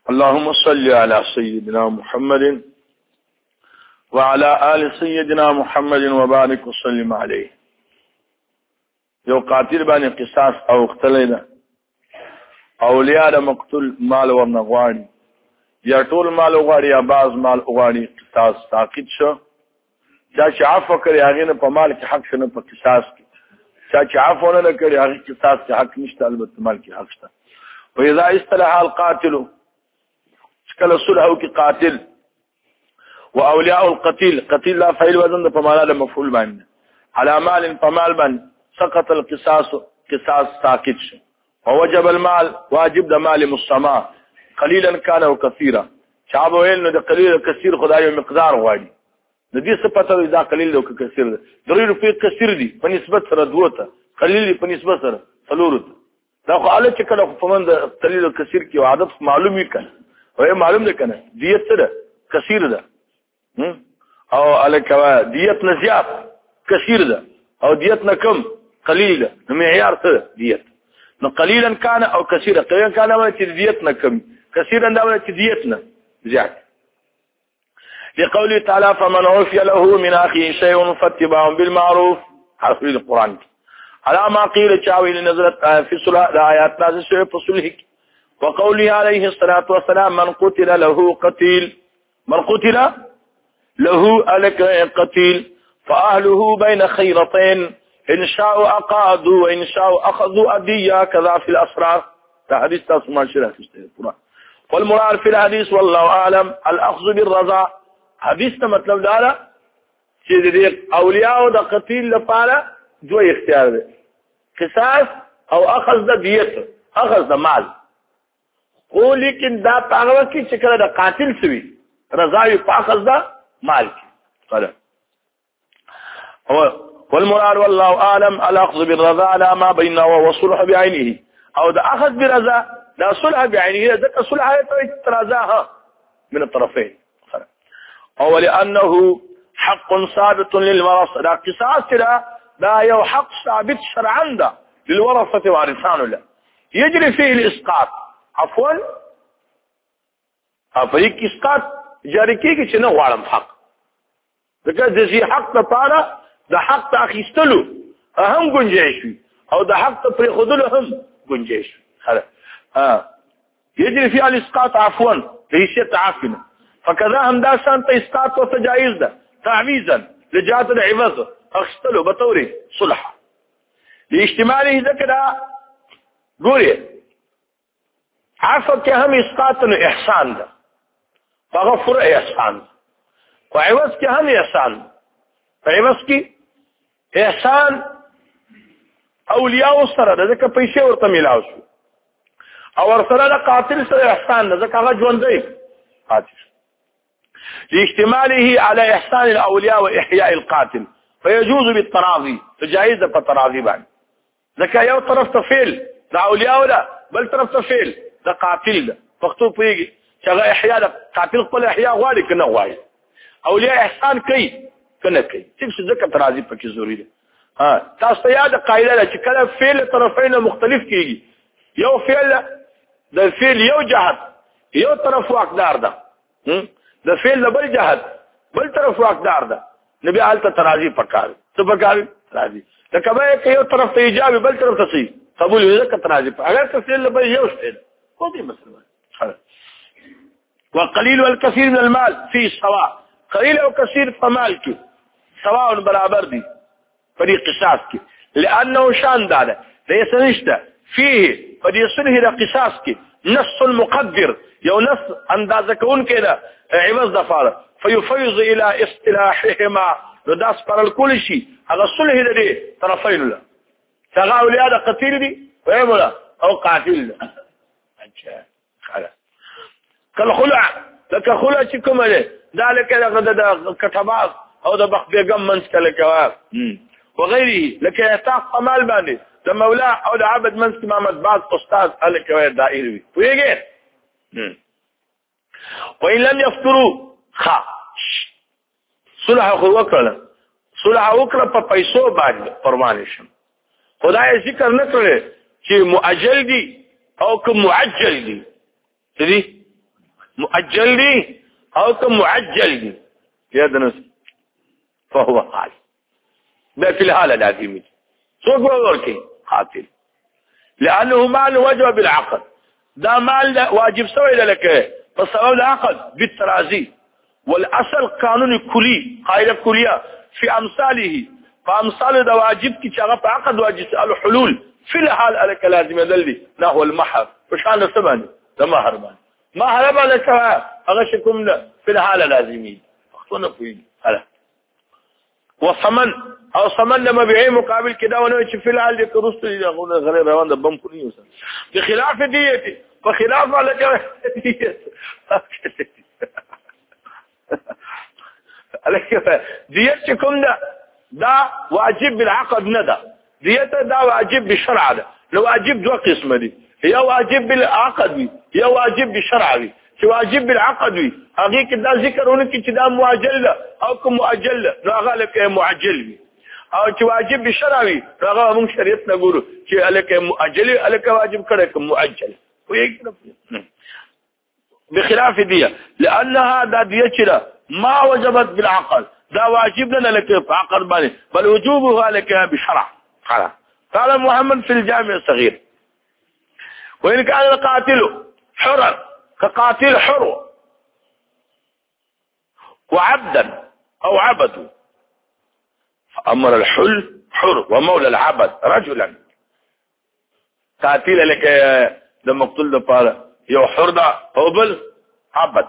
اللهم صل على سيدنا محمد وعلى آل سيدنا محمد وبارك وسلم عليه. یو قاتل باندې قصاص او اختلی ده، اولیاء د مقتول مال ورنه غواړي، یا ټول مال غواړي یا بعض مال غواړي، قصاص ساقط شو. چا چې عفو کړي هغې نه په مال کې حق شته، نه په قصاص کې. چا چې عفو نه کړي هغې قصاص کې حق نشته، البته مال کې حق شته. واذا اصطلح القاتل، کله صلح او کې قاتل و اولیاء القتيل، قتيل لا فعل وزن د په معنا د مفعول باندې، على مال فمال باندې سقط القصاص، قصاص ساقط شو. ووجب المال، واجب د مال مسما قليلا كان او كثيرا. شعب ویل نو د قلیل او کثیر خدای یو مقدار غواړي، د دې صفته دا قلیل او کثیر ده. 3 روپۍ کثیر دي په نسبت سره دوته، قلیل دي په نسبت سره څلور. دا خو اله چې کله په من د قلیل او کثیر کې عادت معلوم وي کنه، او معلوم ده کنه دیت سره کثیر ده، او الکوا دیت نه زیات کثیر ده، او دیت نه کم قلیل ده. نو معیار څه دیت؟ نو قلیلا کان او کثیرا، قلیلا کان او چې دیت نه کم، کثیرا دا چې دیت نه زیات. لقوله تعالی فمن عفي له من اخيه شيء فاتباع بالمعروف، حرف القرآن على ما قيل چاویل نظرت في صلح آیات نازل شوی په صلح. وقوله عليه الصلاة والسلام من قتل له قتيل، من قتل له ألك قتيل فأهله بين خيرتين إن شاءوا أقعدوا وإن شاءوا أخذوا أدية كذا في الأسرار. حديث تاسمع شرح القرآن. والمراد في الحديث والله أعلم الأخذ بالرضا. حديث مطلب دارا چې د اولیاء د قتیل لپاره دوه اختیار دي، قصاص او اخذ د دیت، اخذ د مال. خو لیکن دا پاغه کې چې کله د قاتل سوي رضا یې په اخذ د مال کې قال. والمراد والله اعلم الاخذ بالرضا على ما بينه وصلح بعينه، او د اخذ برضا دا صلح بعينه، ذکر صلح رضاها من الطرفين. او لانه حق ثابت للورثه، دا قصاص دا یو حق ثابت شرعا ده للورثه وارثان له يجري فيه الاسقاط. عفوا افریق اسقاط جاری کیږي چې نه غواړم حق، ځکه د دې حق لپاره د حق اخیستلو هم گنجائش وي، او د حق پر خودلو هم گنجائش وي. يجري فيه الاسقاط عفوا لحيثية عفنا، فكذا هم دا شانت اسقاط وتجايز ده تعويزا لجهة العوض اخستلو بطور صلح لاجتماعه ذكر. ګوري عفو کې هم اسقاط نو احسان ده، فغفر احسان، وعوض کې هم احسان، فعوض کې احسان اولیاء سره ده ځکه پیسې ورته ملاو شو، او ورسره د قاتل سره احسان ده ځکه هغه ژوندی قاتل. لاجتماعه على احسان الاولياء واحياء القاتل فيجوز بالتراضي، فجائز په تراضي باندې، ځکه یو طرف ته فعل د اولیاء ده، بل طرف ته فعل د قاتل ده. پښتو پیږي چې هغه احیاء د قاتل خپل احیاء غواړي کنه غواړي، اولیاء احسان کوي کنه کوي، ځکه تراضي پکې ضروري ده. تاسو ته یاد قاعده ده چې کله فعل طرفین مختلف کیږي، یو فعل د فعل یو جهت یو طرف واقدار ده، د فعل بل جهت بل طرف واقدار ده، نبی حالت تراضي پکار څه پکار تراضي، د کبه کې یو طرف ته ایجاب بل طرف ته صحیح قبول وي ځکه تراضي. اگر که فعل بل یو شی خو دې مسله. وقليل والكثير من المال فيه سواء، قليل او كثير فمال کې سواء برابر دي په قصاص کې، لانه شان ده ليس نشته فيه په صلح القصاص کې نص المقدر، یو نص اندازه کون کې ده عوض دفاره، فيفيض الى اصطلاحهما، نو دا سپارل کول شي هغه صلح دي طرفین له، څنګه اولیاء د قتیل دي وایمولا او قاتل ده. اچھا خلاص کله خلع لکه خلع چې کومه ده ذلك د کتابات او د بخ بیگم منځ کله کوي وغيره، لکه اعتاق مال باندې د مولا او د عبد منځ محمد بعض استاد الکوي دائر وي ویګه. وإن لم يفتروا صلح وکړه، صلح وکړه په پیسو باندې پروانه شم، خدای ذکر نکړي چې مؤجل دي او که معجل دي. دي مؤجل دي او که معجل دي يدنس فهو قال ده في الحالة لازمي سوق وركي قاتل لأنه مال وجب بالعقد ده مال واجب سوى لك فالسبب العقد بالترازي والأصل قانون كلي قاعدة كلية في أمثاله فأمثال ده واجب كي شغف عقد واجب الحلول في الحال لك لازم يدلي نحو المحر وشان السباني ده مهر مال مهر لك أغشكم في الحالة لازمي أخطونا فيه هلا وصمن او صمن لما بيعي مقابل كده وانا في الحال دي كرست يقول غير روان ده بم كوني بخلاف ديتي فخلاف على ديتكم ده واجب بالعقد ندى ديته ده واجب بالشرع ده لو واجب دو قسم دي هي واجب بالعقد هي واجب بالشرع دي چې واجب بالعقد وي هغه کې دا ذکرونه کې چې دا مؤجل او کوم مؤجل نو هغه لکه معجل وي او چې واجب بالشرع وي هغه موږ شریعت نه ګورو چې لکه مؤجل لکه واجب کړه کوم مؤجل بخلاف دي لانها دا دي چې ما وجبت بالعقد دا واجب لنا لك في عقد باندې بل وجوبها لك بشرع قال محمد في الجامع الصغير وإن كان القاتل حرا كقاتل حر وعبدا أو عبد فأمر الحل حر ومولى العبد رجلا قاتل لك ده مقتول ده فعلا يو حر ده هو بل عبد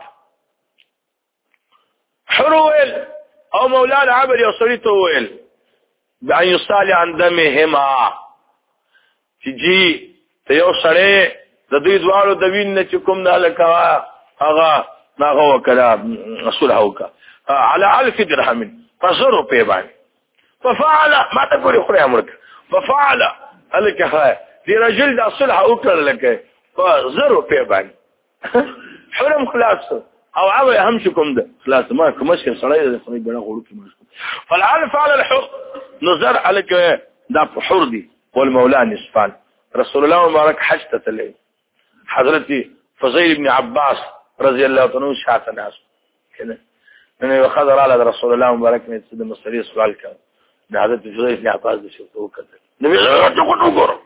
حر ويل او مولى العبد يصريته ويل بأن يصالي عن دمهما تجي تيو سره د دوی دوالو د وین چې کوم نه لکه هغه ناغه وکړه رسول هوکا على 1000 درهم فصروا په باندې ففعل ما تقول خو امرك ففعل الک ها دی رجل د صلح وکړه لکه فزروا په باندې حرم خلاص او عمل اهم شكم ده خلاص ما كمشي صلاه صلاه بلا غلط فالعرف على الحر نظر عليك ده حر دي والمولى نصفان رسول الله مبارك حجت الليل حضرتي فضيل بن عباس رضي الله عنه شاعت الناس كده انه يخضر على رسول الله مبارك من سيد المصري سؤال كان ده حضرت فضيل بن عباس ده شفته كده النبي تقول غور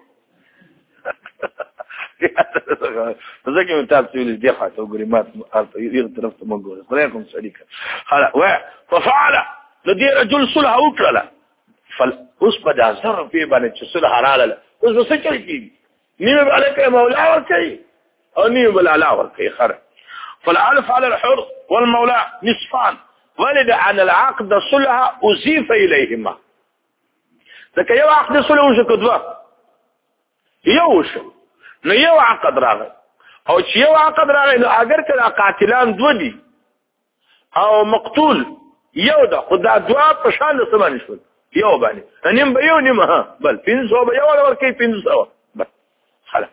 فذكر من تاب سويل الدفعة تقولي ما يغترف تمقول خليكم سعيدك خلاص ففعل لدي رجل صلح وكلا فالأصبح ده زر فيه بانت صلح رالا أصبح سكر كي نيم عليك يا مولا وركي أو نيم بالعلا وركي خرج فالعرف على الحر والمولى نصفان ولد عن العقد صلح أضيف إليهما ذاك يو عقد صلح وش كدوا يوش نو یو عقد راغی او چې یو عقد راغی نو اگر کله قاتلان دو دي او مقتول یو ده خدا دوا په شان سمون شول یو باندې نیم به یو نیم ها بل 500 به یو ورکې 500 بس خلاص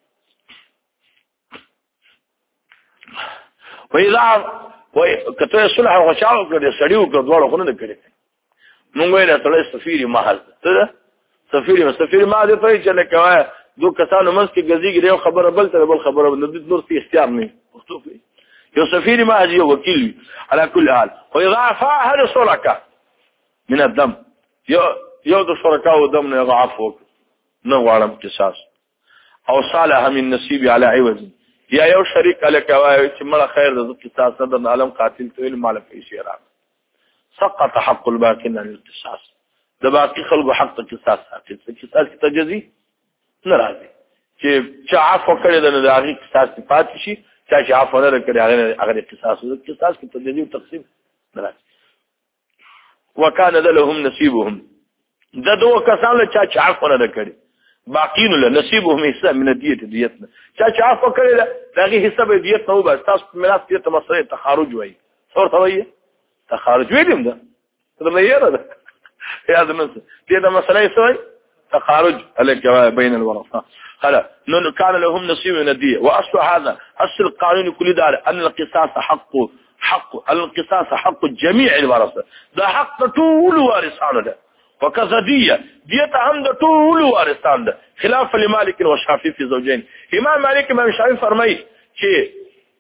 کته صلح او غشاو کړي سړیو کړه دوړو خونه کړي مونږ یې راځلې سفیر محل ته سفیر ما دې ته چې لکه دو کسانو مس کې غزيږي یو خبره بل ته بل خبره نور في اختیار نه مخطوفي یو سفیر ما هي وکیل على كل حال ويضاعف هذا الشركاء من الدم یو د شرکاو دم نه يضاعف نو غواړم قصاص او صالح من نصيب على عوض یا یو شریک الک وای چې مړه خیر د قصاص د عالم قاتل ته مال پیسې را سقط حق الباقين عن القصاص د باقي خلکو حق قصاص قصاص تجزي ناراضي چې عفو کړی د هغه قصاص پات شي چې عفو نه کړی هغه قصاص کې تدریج او تقسیم ناراضي وکانه لهم نصيبهم د دوه کسانو چې عفو نه کړی باقین له نصيبهم حصہ من دیتنا چې عفو کړی دغه حصہ به دیت نو بس تاسو میراث دیت مسله تخارج وایي څور ته وایي تخارج ویلم ده دا یې ده یاد نه دې دا مسله څه تخارج عليك بين الورثة هلا نون كان لهم نصيب من الدية وأصل هذا أصل القانون كل دار أن القصاص القصاص حق جميع الورثة ده حق طول وارثان ده وكذا دية هم ده طول وارثان ده خلاف لمالك والشافعي في زوجين إمام مالك إمام الشافعي فرمي شيء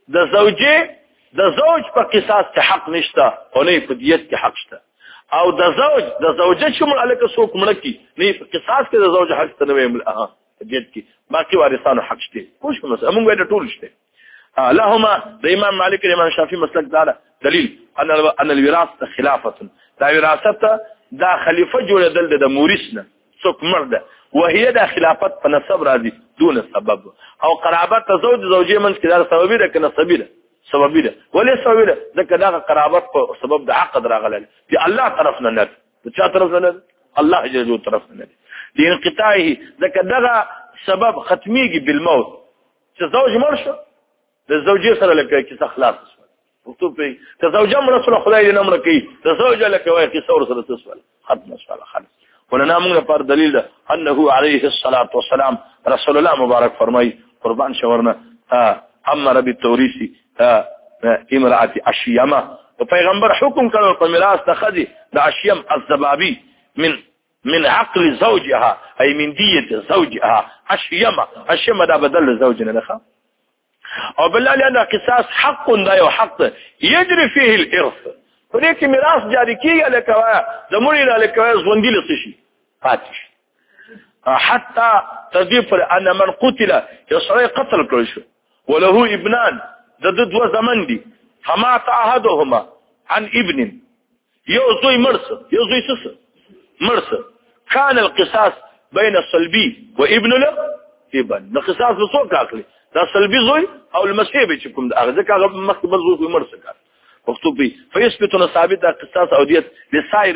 د زوج په قصاص کې حق نشته او نه په دیت کې حق شته او د زوجه چې مړ الکه څوک مړ کی نه په قصاص کې د زوج حق ته نه ویل په دیت کې باقي وارثانو حق شته خوش مثلا موږ د ټول شته لهما د امام مالک او امام شافعي مسلک دا دلیل ان الوراثه خلافه دا وراثت دا خلیفہ جوړدل د مورث نه څوک مړ ده وهي د خلافت په نسب راځي دون سبب او قرابت زوج زوجه منځ کې دا سبب ده کنه سبب ده سبب ده ولې سبب ده ځکه دا قرابت په سبب د عقد راغله دی الله طرفنا نه ده چا طرفنا نه الله جل جلاله طرفنا نه دي انقطاعه ځکه دا سبب ختميږي بالموت چې زوج مړ شو د زوجي سره لکه کیسه خلاص مکتوب په ته زوجه مړ سره خدای دې نه مړ کوي ته زوجه لکه وایي کیسه ور سره تسول ختم شو خلاص ولنا موږ پر دلیل ده انه عليه الصلاه والسلام رسول الله مبارک فرمای قربان شورنا امر بالتوريث امرأة عشيمه وپیغمبر حکم کړو په میراث د خدي د عشیم الزبابي من عقل زوجها اي من دية زوجها عشيمه دا بدل زوجنا نخا او بالله لان قصاص حق دا یو حق يجري فيه الارث فدې کې میراث جاری کیږي لکه د مړي لکه ژوندۍ لسی فاتش حتى تضيف ان من قتل يصري قتل كل وله ابنان ضد دو زمن دي فما تعهدهما عن ابن يوزوي مرس مرس كان القصاص بين الصلبي وابن له ابن القصاص بصوت عقلي ده صلبي زوي او المسيبي تكون ذاك مكتوب زوي مرس مكتوب به فيثبت ثابت القصاص او ديت لسائر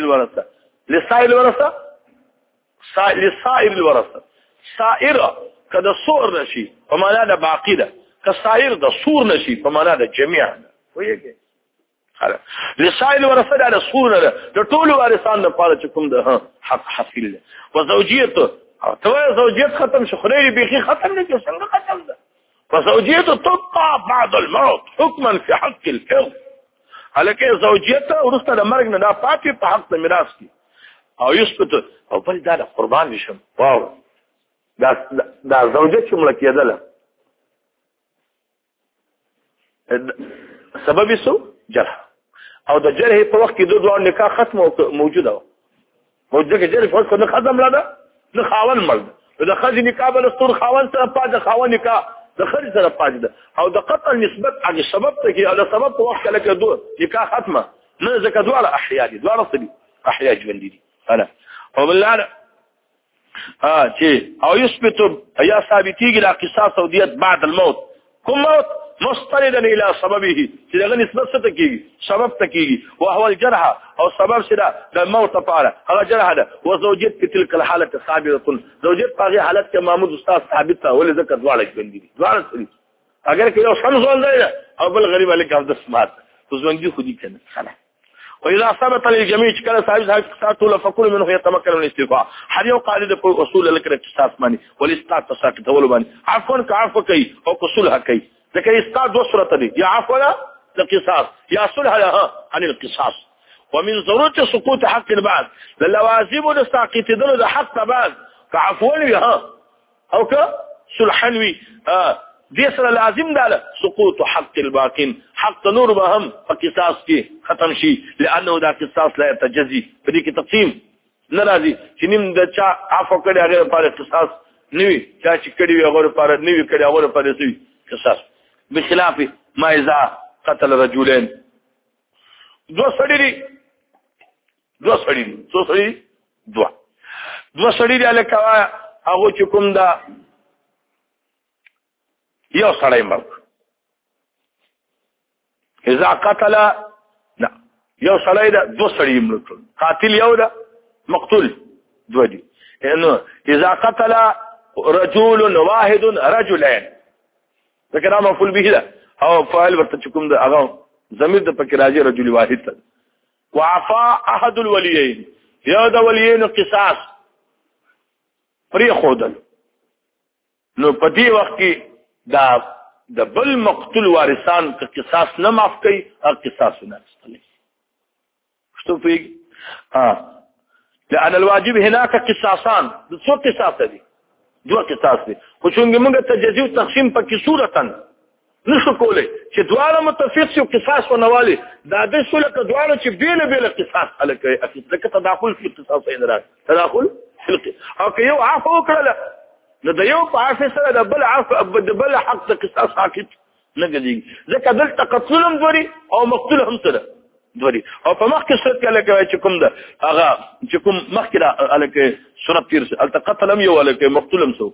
الورثه سائر كذا صور نشي ومعنى ده باقي ده كسائر ده صور نشي فمعنى ده جميع ويجي خلاص لسائر الورثه ده صور ده د ټول وارثان لپاره چې کوم ده حق حاصل ده وزوجيته تو زوجيت ختم شو خليلي بيخي ختم نه څنګه ختم ده وزوجيته تقطع بعد الموت حكما في حق الارث هلکه زوجيته ورسته د مرګ نه دا پاتې په حق د میراث کې او يثبت او بل دا قربان نشم واو دا زوجه چې مړ کېدله سبب سو جرح او د جرح په وخت کې د دوه نکاح ختم موجوده کې جرح په وخت کې ختم لاده نه خاون مړ د خځې نکاح بل ستور خاون سره پاده خاون نکاح د خځې سره پاده او د قطع نسبت هغه سبب ته کې او سبب په وخت کې لکه دوه نکاح ختمه نه ځکه دوه احیا دي دوه صدي احیا ژوند دي انا او بالله چې او يثبت يا ثابتيږي د قصاص او ديت بعد الموت کوم موت مستندا الى سببه چې دغه نسبت څه تکيږي سبب تکيږي او هو الجرح او سبب شدا د موت لپاره هغه جرح ده او زوجيت په تلک الحاله ثابته زوجيت په هغه حالت کې محمود استاد ثابته ولې ذکر دواړه ژوند دي دواړه سړي اگر کې یو سم ځول دی او بل غریب الک عبد السمات ژوند دي خو دي کنه خلاص واذا ثبت للجميع كان صاحب قصاص فكل منه يتمكن من الاستيفاء هل يو قاعده په اصول الاقتصاد باندې والاستاذ تساقط ول باندې عفوا كعفو کوي او اصولها کوي ځکه استاد دو صورت دي یا عفو للقصاص يا صلح لها عن القصاص ومن ضروره سقوط حق البعض للوازم الساقط دل حق بعض كعفو لها او كصلحنوي دې سره لازم ده سقوط حق الباقين حق نور بهم په قصاص کې ختم شي لانه دا قصاص لا يتجزي په دې کې تقسیم ناراضي چې نیم د چا عفو کړي هغه لپاره قصاص نوي چا چې کړي هغه لپاره نوي کړي هغه لپاره سوي قصاص بخلاف ما اذا قتل رجلين دو سړي الکه هغه چې کوم دا یو سړی مړ اذا قتل لا یو سړی دا دو سړي مړ قاتل یو دا مقتول دو دي انه اذا قتل رجل واحد رجلين ذکر مفعول به ده او فاعل ورته کوم دا هغه ضمیر د پکې راځي رجل واحد ته وعفا احد الوليين یو د وليين قصاص پری خودل نو په دې وخت کې دا د بل مقتول وارثان که قصاص نه معاف کوي او قصاص نه استلي شتو پیږي لأن الواجب هناك قصاصان څو قصاص دي دوه قصاص دي خو څنګه موږ تجزیه تقسیم پکې صورتن نشو کولی چې دواړه متفق شي قصاص ونوالي دا د څه لکه دواړه چې بیل قصاص الکه اکید لکه تداخل فی قصاص ادراک تداخل فی او که یو عفو کړل نو د یو په عفو سره د بل عفو د بل حق د قصاص حاکم نه ګرځي ځکه دلته قتل هم دوری او مقتول هم سره دوری او په مخ کې صورت کې لکه چې کوم ده هغه چې کوم مخ کې الکه صورت تیر سره الته قتل هم یو الکه مقتول هم سو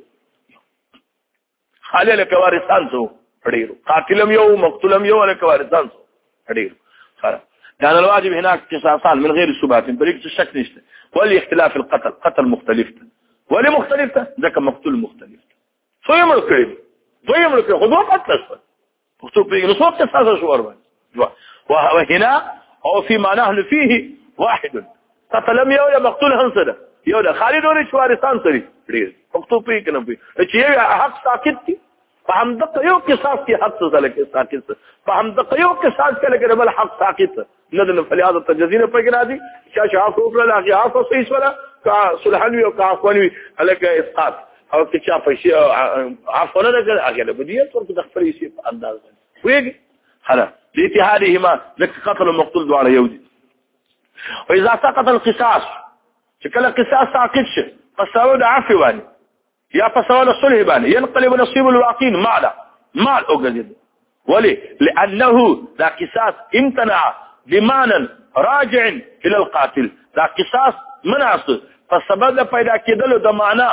خالی لکه وارثان سو ډیرو قاتلم یو مقتولم یو ولا کوارثان ډیرو خلاص كان الواجب هناك قصاصان من غير ثبات بريق شك نشته ولا اختلاف القتل قتل مختلف ولا مختلف ذاك مقتول مختلف شو يعمل كده ضيم لك خذوا قتل مكتوب في نصوص قصاص شو اربع وهنا او فيما نحن فيه واحد قتلم يا ولا مقتول هنصده يا خالد ولا شوارثان سري ډیر مكتوب في کنه په چې حق ساکت فهم دقه یو قصاص کې حق څه لکه ساکت فهم دقه یو قصاص کې لکه بل حق ساکت ندل فلياض التجزين فقرادي شاشه فوق لا اخي عفو سيس ولا كصلحني وكعفوني لك اسقاط او كشاف شيء عفوا لك اجل بديه ترك تخفل شيء انداز ويجي خلاص لاتحادهما لك قتل المقتول على يودي واذا سقط القصاص شكل القصاص ساقط شيء فساود عفواني يا فساود الصلح باني ينقلب نصيب الواقين مال اوجد ولي لانه ذا قصاص امتنع بمانا راجع الى القاتل ذا قصاص منعص فسبب پیدا کېدل د معنا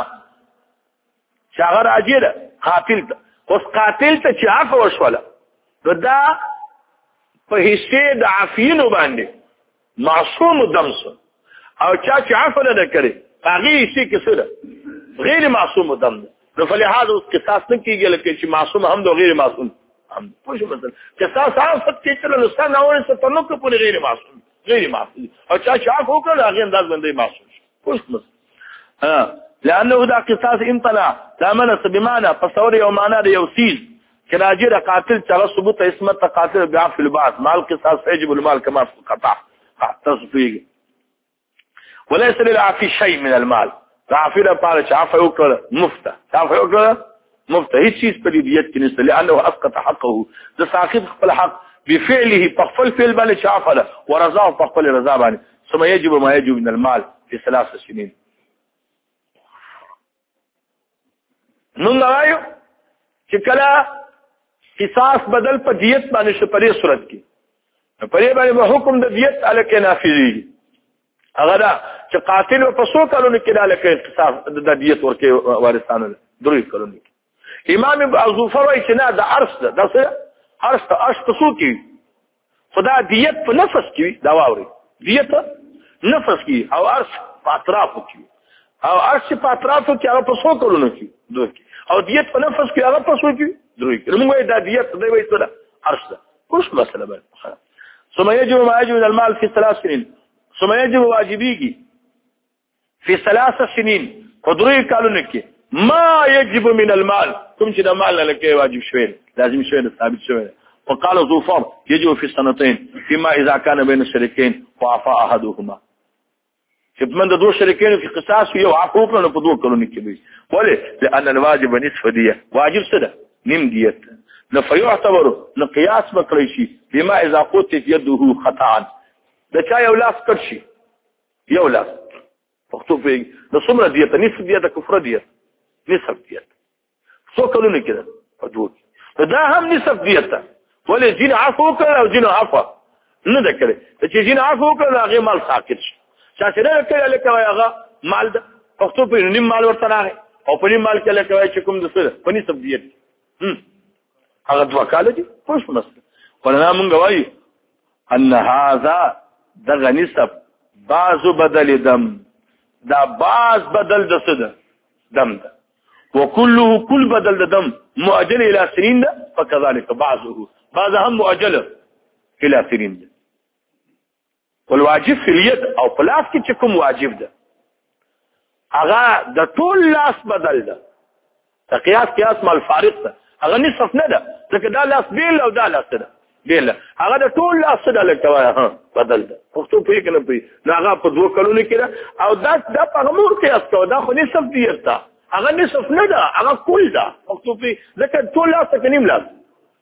شاغ راجع قاتل اوس قاتل ته چې عفو وشوله دا په حصے د عفین باندې معصوم دمس او چې عفو نه کړي هغه شي کې سره غیر معصوم دم نو فلهذا قصاص نه کیږي لکه چې معصوم هم د غیر معصوم هم پوه شو مثلا قصاص عام فت کې تر لسان اول څه تنوک په غیر معصوم او چې عفو کړي هغه انداز باندې معصوم پوه شو مثلا لانه دا قصاص امتنع دا منص بمعنى تصور او معنا د یو سیز چې راجر قاتل چې ثبوت اسمت قاتل بعفو البعض مال قصاص يجب المال كما في القطع تصفيه وليس للعافي شيء من المال عافي له قال عفو وكره مفته عفو وكره مفته هي شيء بديت كنيسه لانه اسقط حقه ده ساقط خپل حق بفعله تخفل فعل بل عفله ورضاه تخفل رضا باندې ثم يجب ما يجب من المال في 3 سنين نن رايو چې کله قصاص بدل په دیت باندې شپري صورت کې په دې باندې حکم د دیت الکه نافذي هغه دا چې قاتل په څو کلونو کې الکه قصاص د دیت ورکه وارثانو درې کلونو امام ابو ظفر وايي چې نه د عرش د څه عرش ته اش څو کې خدا دیت په نفس کې دا واوري دیت نفس کې او عرش په اطرافو کې او عرش په اطرافو کې هغه په څو کلونو کې دوی او دیت په نفس کې هغه په څو کې درې موږ دا دیت دی وایي څه عرش ده کوم مسله به ثم يجب ما يجب من المال في 3 سنين ثم يجب واجبيږي في 3 سنين قدري کلونو کې ما يجب من المال کوم چې د مال لکه واجب شوی لازم شوی ثابت شوی وقال ظفر يجب في 2 سنين فيما اذا كان بين الشريكين وعفا احدهما چې من د دوه شریکانو کې قصاص یو عفو کړو په دوه کلونو کې وي ولې لان الواجب نصف ديه واجب څه ده نیم دیت نو فيعتبر نقياس بکړی شي بما اذا قتت يده خطا د چا یو لاس کړ شي یو لاس پښتو په د څومره دیت نصف دیت کفر دیت نصف دیت څو کلونو کې ده په دوه دا هم نصف دیت ولې جن عفو کړ او جن عفو نه ده کړی چې جن عفو کړ هغه مال ساکت شي شاشه کله لکه هغه مال د پښتو په نیم مال ورته راغی او په نیم مال کې لکه چې کوم د څه په نسب دیت هغه دوا کال دي پوښ مسله ولنا مونږ وایو ان هذا دغه نسب بعض بدل دم دا بعض بدل د څه ده دم ده وكله كل بدل د دم مؤجل الى سنين ده فكذلك بعض هم مؤجل الى سنين ده والواجب في اليد او پلاس کې چې کوم واجب ده هغه د ټول لاس بدل ده قیاس مال فارق ده هغه نصف نه ده ځکه دا لاس بیل او دا لاس ده بیل هغه د ټول لاس ده لکه بدل ده پښتو په کې نه پي هغه په 2 کلونو کې ده او دا په امور قیاس کو دا خو نصف دیت ده هغه نصف نه ده هغه کل ده پښتو په ځکه ټول لاس کې نیم لاس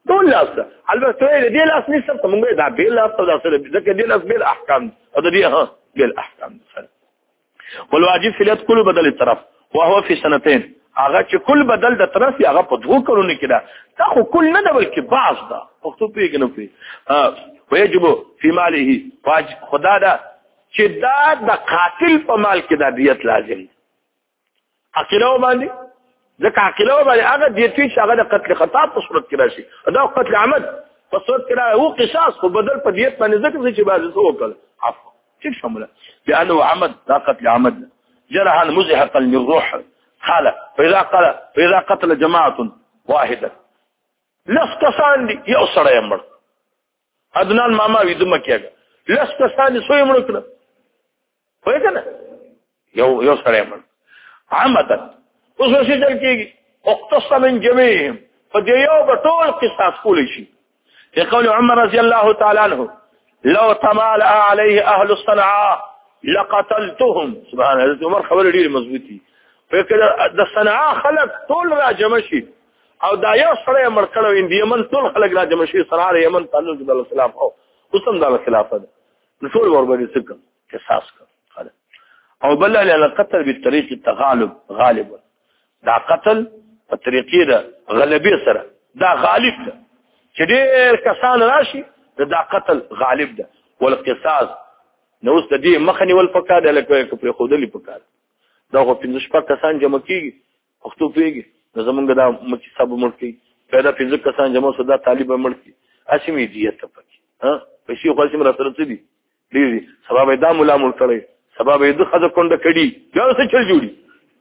ټول لاس ده البته دې لاس نشته ته موږ دا بیل لاس ته ځکه دې لاس بیل احکام او دې بیل احکام والواجب في اليد كل بدل الطرف وهو في سنتين هغه چې کل بدل د طرف هغه په 2 کلونو کې ده تا خو کل نه ده بلکې بعض ده پښتو پیګنو پی ويجب في ماله واجب خدا ده چې دا د قاتل په مال کې د دیت لازم عقیله باندې ځکه عقیله باندې هغه دیت چې هغه د قتل خطا په صورت کې راشي دا قتل عمد په صورت کې راځي او قصاص په بدل په دیت باندې ځکه چې بعض څه وکړ عفو څه شامله لانه عمد لا قتل عمد جرحا مزحقا للروح قال فإذا قتل جماعة واحدة لسکسان دی یو سړی مړ ادنان ماما وی دمه کېږي لسکسان سوی مړ کړ وای کنه یو سړی مړ عمدا اوس څه چل کېږي اقتص من جميعهم فدیو بطول قصاص کول شي يقول عمر رضي الله تعالى عنه لو تمالأ عليه أهل الصنعاء لقتلتهم سبحان الله عمر خبر ډیر مضبوطی فکر د صنعاء خلق ټول را جمع شي او دا یو سره مړ کړو ان یمن ټول خلق را جمع شي صنعاء یمن تعلق د خلاف او اوسم د خلافت ټول وربدي څنګه قصاص کړ او بل له قتل بالطريق التغالب غالب دا قتل په طریقې د غلبي سره دا غالب ده چې ډېر کسان راشي دا قتل غالب ده والقصاص نو اوس د دې مخنی ول پکا ده لکه په خودلی پکا دا خو 15 کسان جمع کیږي پښتو پیږي زمونږ دا مکی صاحب مړ کی پیدا 15 کسان جمع صدا طالب مړ کی اسمي دیت پکې ها پیسې خو سم راته دي دي سبب دا مولا مړ کړي سبب دې خزه کونډه کړي بیا څه چل جوړي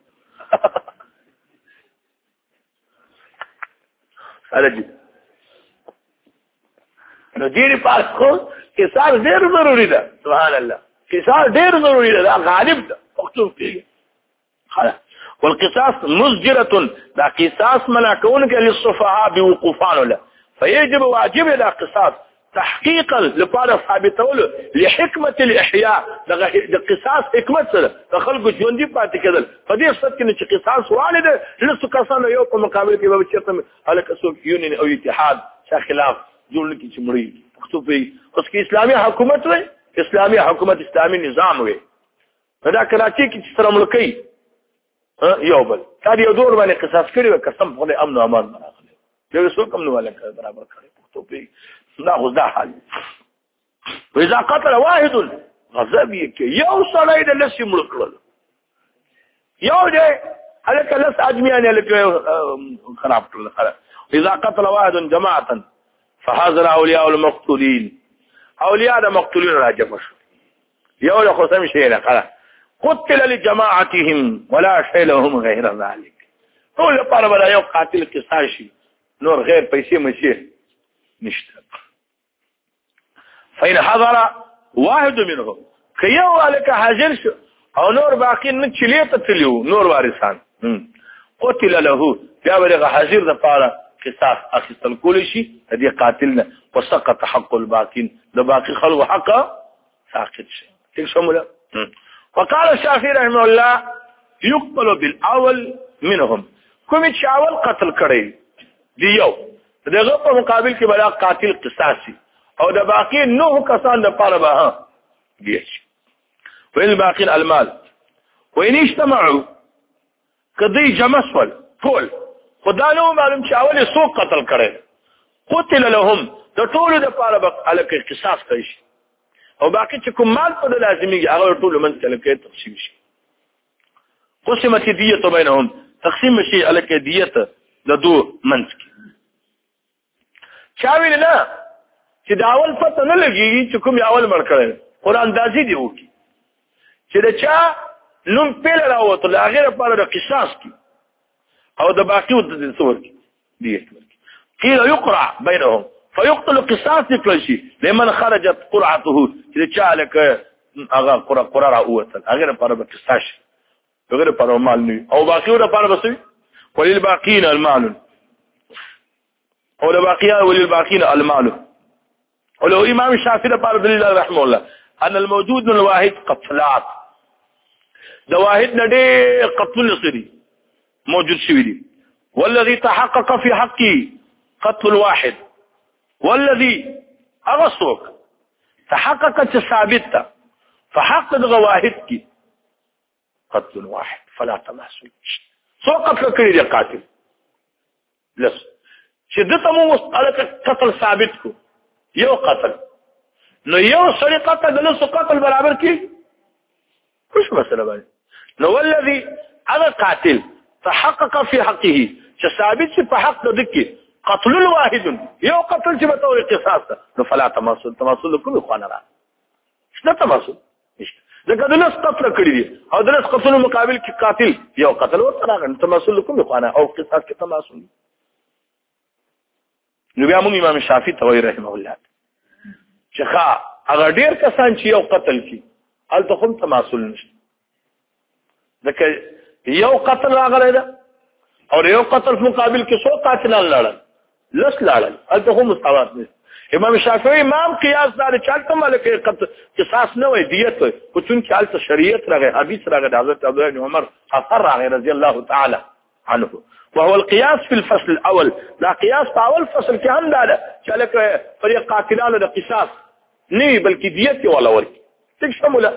الګي نو دې پاس خو قصاص ډېر ضروري ده سبحان الله قصاص ډېر ضروري ده دا غالب ده پښتو پیږي والقصاص مزجرة دا قصاص منعكونك للصفحاء بوقوفان له فيجب واجب دا قصاص تحقيقا لپاره ثابتول لحكمة الإحياء دا قصاص حكمت سره خلق ژوندۍ پاتې کېدل په دې صورت کې چې قصاص والده لسو کسانو یو په مقابل کې به چیرته هلکه څوک یونین او اتحاد څخه خلاف جوړ کی چې مړی پښتو په اوس کې اسلامي حکومت وي اسلامي حکومت اسلامي نظام وي دا کراچي کې سره ملکی یو بل تا یو دور باندې قصاص کړی قسم خدای امن او امان راغلی یو څوک امن والا برابر کړی پښتو په دا غوډه حال واذا قتل واحد غضب کې یو سړی د لسی مړ کړل یو دې هلکه لس اجمیان هلکه خراب کړل اذا قتل واحد جماعه فحاضر اولیاء المقتولين اولیاء المقتولين راجم شو یو له خصم شي نه خلاص قتل لجماعتهم ولا شيء لهم غير ذلك ټول لپاره ولا یو قاتل قصاصي نور غیر پیسې مشي نشته فإن حضر واحد منهم کيو الک حاضر شو او نور باقی نه چلیته تلیو نور وارثان قتل له بیا ورغه حاضر د پاره قصاص اخستل کول شي دې قاتلنا وسقط حق الباقين د باقي خلق حق ساقط شي څه شموله وقال الشافعي رحمه الله يقبل بالاول منهم کوم چې اول قتل کړي دی یو دغه په مقابل کې بلا قاتل قصاصي او د باقي نو کسان د پاره به دی والباقين المال وان اجتمعوا کدی جمع سول ټول خدانو معلوم چې اول سو قتل کړي قتل لهم د ټول د پاره به الکه قصاص کوي او باقي چې کوم مال په لازمي هغه ټول من کې تقسیم شي قسمت دیه بینهم تقسیم شي الکه دیه د دو منځ کې چاویل نه چې دا اول پته نه لګي چې کوم اول مړ کړي قران دازي دی وکي چې دا چا نوم پیل راوته لا غیر په د قصاص کې او د باقي د څور کې دیه قيل يقرع بينهم فيقتل قصاص نکلشي لمن خرجت قرعته چې چالک هغه قرعه اوته هغه پر به قصاص هغه پر مال نه او باقي ور پر بسوي وللباقين المال او الباقيان وللباقين المال ولو امام الشافعي پر دلیل رحمه الله ان الموجود من الواحد قتلات ده واحد نه قتل نصري موجود شوی دي والذي تحقق في حقه قتل الواحد والذي اغسوك تحققت ثابتة فحق الغواهد کی قتل واحد فلا تماسل سو قتل کړي دی قاتل لس چې دته مو قتل ثابت کو یو قتل نو یو سړی قتل د لس قتل برابر کی خوش مسله باندې نو والذي هذا قاتل تحقق في حقه چې ثابت شي په حق د کې قتل الواحد یو قتل چې به تور قصاص نو فلا تماسل کوم خوانه را څه تماسل ځکه د لس قتل کړي دي او د لس قتل مقابل کې قاتل یو قتل ورته راغلی تماسل کوم خوانه او قصاص کې تماسل نو بیا موږ امام شافعي ته وایي رحمه الله چې هغه ډیر کسان چې یو قتل کی هلته هم تماسل نشته ځکه یو قتل راغلی ده او یو قتل مقابل کې څو قاتلان لاړل لس لاړل هلته هم مساوات نشته امام شافعي امام قیاس دار چالته ملک قصاص نه وي دیت وي خو چون چې حالت شریعت راغی حدیث راغی د حضرت عبد الله بن عمر اثر راغی رضی الله تعالی عنه وهو القياس في الفصل الاول لا قياس في اول فصل کې هم دا چې لکه فريق قاتلانو د قصاص نه بلکې دیت ولا ورکی څه شموله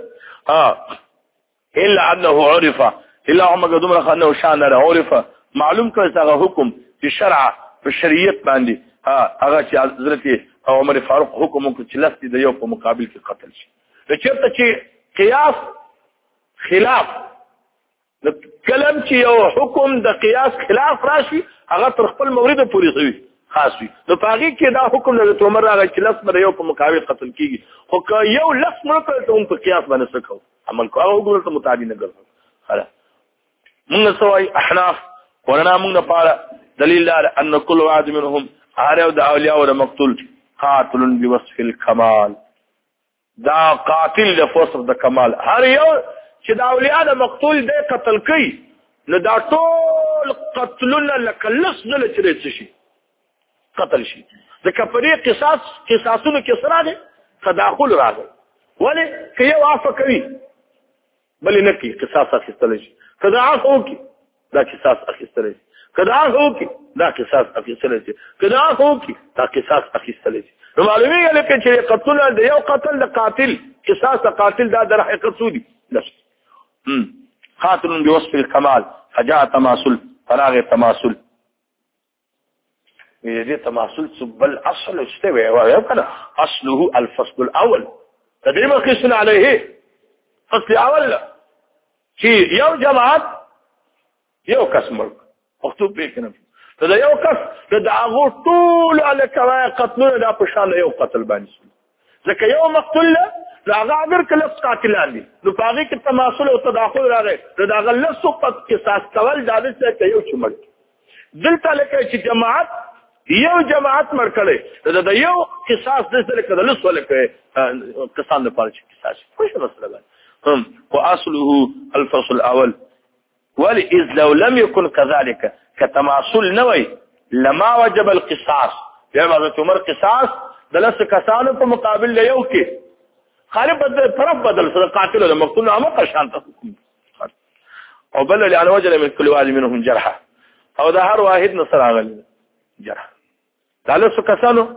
الا انه عرف الا هم قدوم انه شان عرف معلوم کړه هغه حکم چې شرع په شریعت باندې هغه چې حضرت عمر فاروق حکم وکړ چې لست د یو په مقابل کې قتل شي د چیرته چې قیاس خلاف د کلم چې یو حکم د قیاس خلاف راشي هغه تر خپل مورید پورې شوی خاص وي نو پاږي کې دا حکم د عمر راغی چې لست د یو په مقابل قتل کیږي خو که یو لفظ مړ کړ ته په قیاس باندې سکو عمل کو هغه وګورئ ته متعدی نه ګرځي خلاص موږ سوای احناف ورنا موږ لپاره دلیل لري ان كل واحد منهم هر د اولیاء او مقتول قاتل بوصف الكمال دا قاتل د وصف د کمال هر یو چې د اولیاء د مقتول د قتل کوي نو دا ټول قتلونه لکلس دل چې شي قتل شي د کفری قصاصونو کې سره ده تداخل راغی ولی که یو عفو کوي بل نه کی قصاص اخیستل شي کدا عفو کوي دا قصاص اخیستل شي کدا عفو کوي دا قصاص اخیستل شي کدا عفو کوي دا قصاص اخیستل شي نو معلومیږي لکه چې قتل د یو قتل د قاتل قصاص د قاتل دا در حقیقت سودی نفس قاتل بوصف الكمال فجاء تماثل فراغ تماثل دې تماثل سبل اصل استوى ويبقى اصله الفصل الاول تدري ما قيس عليه فصل اول چې یو جماعت یو قسم مكتوب به کنه دا یو کس دا هغه ټول الکوا قتلونه دا په شان یو قتل باندې ځکه یو مقتول لا غادر کله قاتلان دي نو پاږي کې تماثل او تداخل راغی دا غل سقط قصاص کول دا څه یو چمړ دلته لکه چې جماعت یو جماعت مر کړي دا یو قصاص د څه کده لس ولکه قسم نه پاره قصاص خوش مسله ده واصله الفصل الاول ولئذ لو لم يكن كذلك كتماثل نوي لما وجب القصاص يا حضرت عمر قصاص دلس کسانو په مقابل له یو کې خالب بدل طرف بدل سره قاتل او مقتول عامه قشان ته او بل لعن وجل من كل واحد منهم جرحه او ده هر واحد نصر اغل جرح دلس کسانو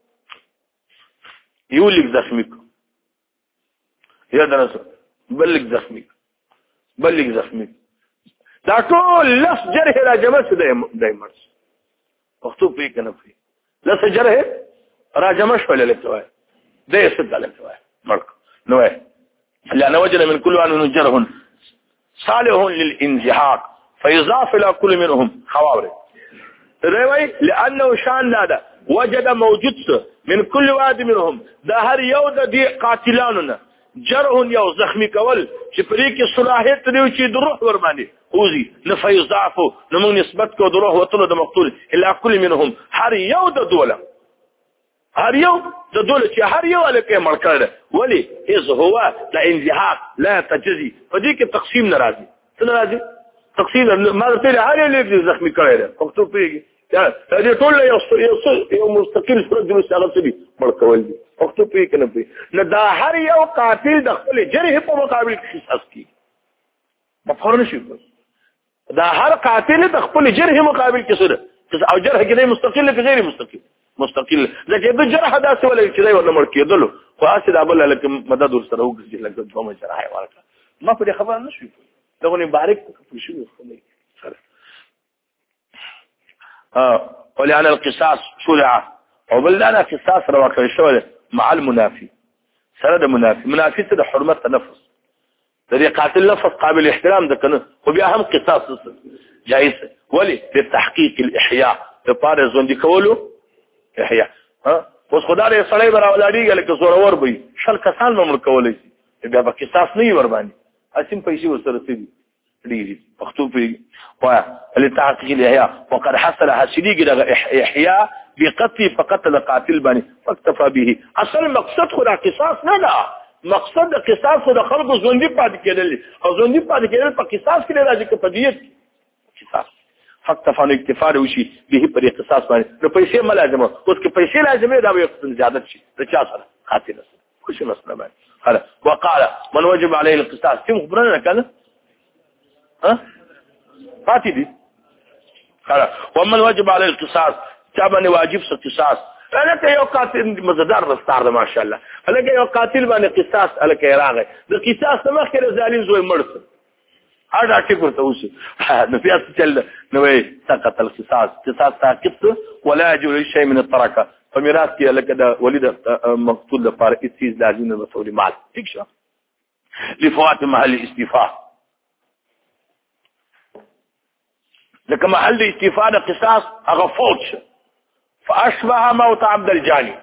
یولک زخمی کو یا درس بلک زخمی دا ټول لس جرح را جمع شو دای مرس وختو پی کنه پی لس جرح را جمع شو لکوای دای صد لکوای مرک نو لأن وجد من كل واحد منهم جرح صالح للانزحاق فيضاف الى كل منهم خوارج روي لانه شان هذا وجد موجود من كل واحد منهم ده هر یو د دې قاتلانو جرح یو زخمی کول چې پرې کې صلاحیت دی چې د روح ور باندې اوزي نفيضاف نو موږ نسبت کو د روح وطن د مقتول الا كل منهم هر یو د دوله چې هر یو لکه مړ کړه ولی اذ هو لا انزحاق لا تجزي فدې کې تقسیم ناراضي څه ناراضي تقسیم ما ته هر یو لکه زخمی کړه ده پښتو پیږي دا ټول یو مستقل فرد د مستقل مړ کول دي پښتو پی کنه پی نه دا هر یو قاتل د خپل جرح په مقابل کې قصاص کی مفهوم نشي دا هر قاتل د خپل جرح مقابل کې سره او جرح کې نه مستقل کې غیر مستقل مستقل لکه د جرح داسې ولې چې دی ورنه مړ کېدلو خو هسې دا بله لکه مدد ورسره وګرځي لکه دومره جرح یې ورکړه ما په دې خبره نه شوي دغه نه بارک پوه شوي ولأن القصاص شرع او بل دا قصاص روا کړی شوی مع المنافي سره د منافي څه د حرمت تنفس د دې قاتل لفظ قابل احترام ده کنه خو بیا هم قصاص جائز ولي لتحقيق الاحياء لپاره ژوند کولو احياء اوس خدای سړی براولادي لکه زورور وي شل کسان ممر کولای شي بیا به قصاص نه ور باندې اسیم پیسې ورسره سي دي پښتو په وایا لتحقيق الاحياء وقد حصل حسيدي دغه احياء بقتل فقط القاتل باندې فاكتفى به اصل مقصد خو قصاص نه ده مقصد قصاص خو د خلکو ژوندۍ پاتې کېدل او ژوندۍ پاتې کېدل په قصاص کې راځي که په دیت قصاص فاكتفى نو اکتفا وشي به پر قصاص باندې نو پیسې ملازمه اوس کې پیسې لازمه دا یو قسم زیادت شي د چا سره قاتل سره خوش مسله باندې خلاص وقال من وجب عليه القصاص کوم خبرونه کله ها فاتي دي خلاص ومن وجب عليه القصاص چابنه واجب څه قصاص الکه یو قاتل مزدار رستار ده ماشاءالله الکه یو قاتل باندې قصاص الکه راغی د قصاص مخکې ظالم زوی مرسته هذا ټیک ورته وشي نو بیا چل نو سقط القصاص قصاص ساقط ولا يجوز شيء من التركه فميراث کې الکه د ولید مقتول لپاره هیڅ لازم نه مسؤل مال ٹھیک شو لفوات محل الاستيفاء لکه محل الاستيفاء د قصاص هغه فوت شو فاشبه موت عبد الجاني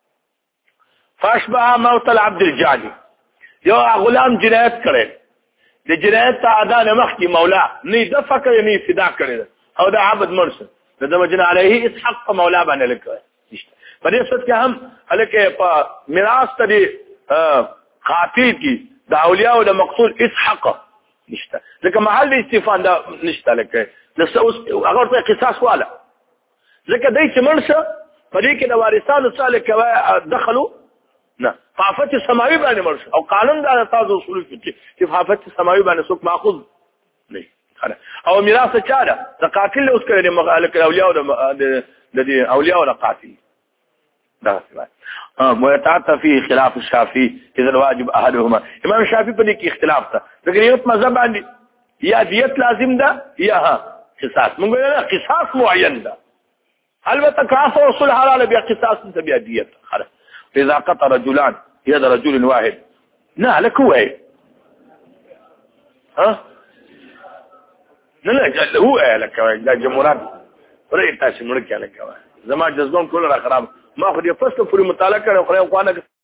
فاشبه موت العبد الجاني یو غلام جنایت کړي د جنایت تعداد مخکي مولا نه د فکر نه فدا کړي او د عبد مرسل د وجن عليه اسحق مولا باندې لکه په دې څه کې هم هلکه په میراث ته قاتل کی د اولیاء او د مقتول اسحق نشته ځکه محل استفان دا نشته لکه د هغه ته قصاص والا ځکه دای چې مرشه په دې کې د وارثانو څخه دخلوا نه فافت سماوي باندې مرشه او قانون دا تاسو اصول چې فافت سماوي باندې څوک ماخذ نه او میراث چاره د قاتل اوس کړي مغالک اولیاء او د اولیاء او قاتل دا څه ويتعاطى فيه خلاف الشافعي اذا الواجب احدهما امام الشافعي په دې کې اختلاف ده لکه یو مذهب باندې یا دیت لازم ده یا قصاص موږ نه قصاص معین ده البته کافر اصول حلال بیا قصاص بیا دیت خلاص اذا قطع رجلان يد رجل واحد لا لك هو ايه ها لا هو لك جمهورات وريت تاسو مړ کې لك زما جذبون کول را خراب ما خو دې فصل پوری مطالعه کړو خو یو خوانه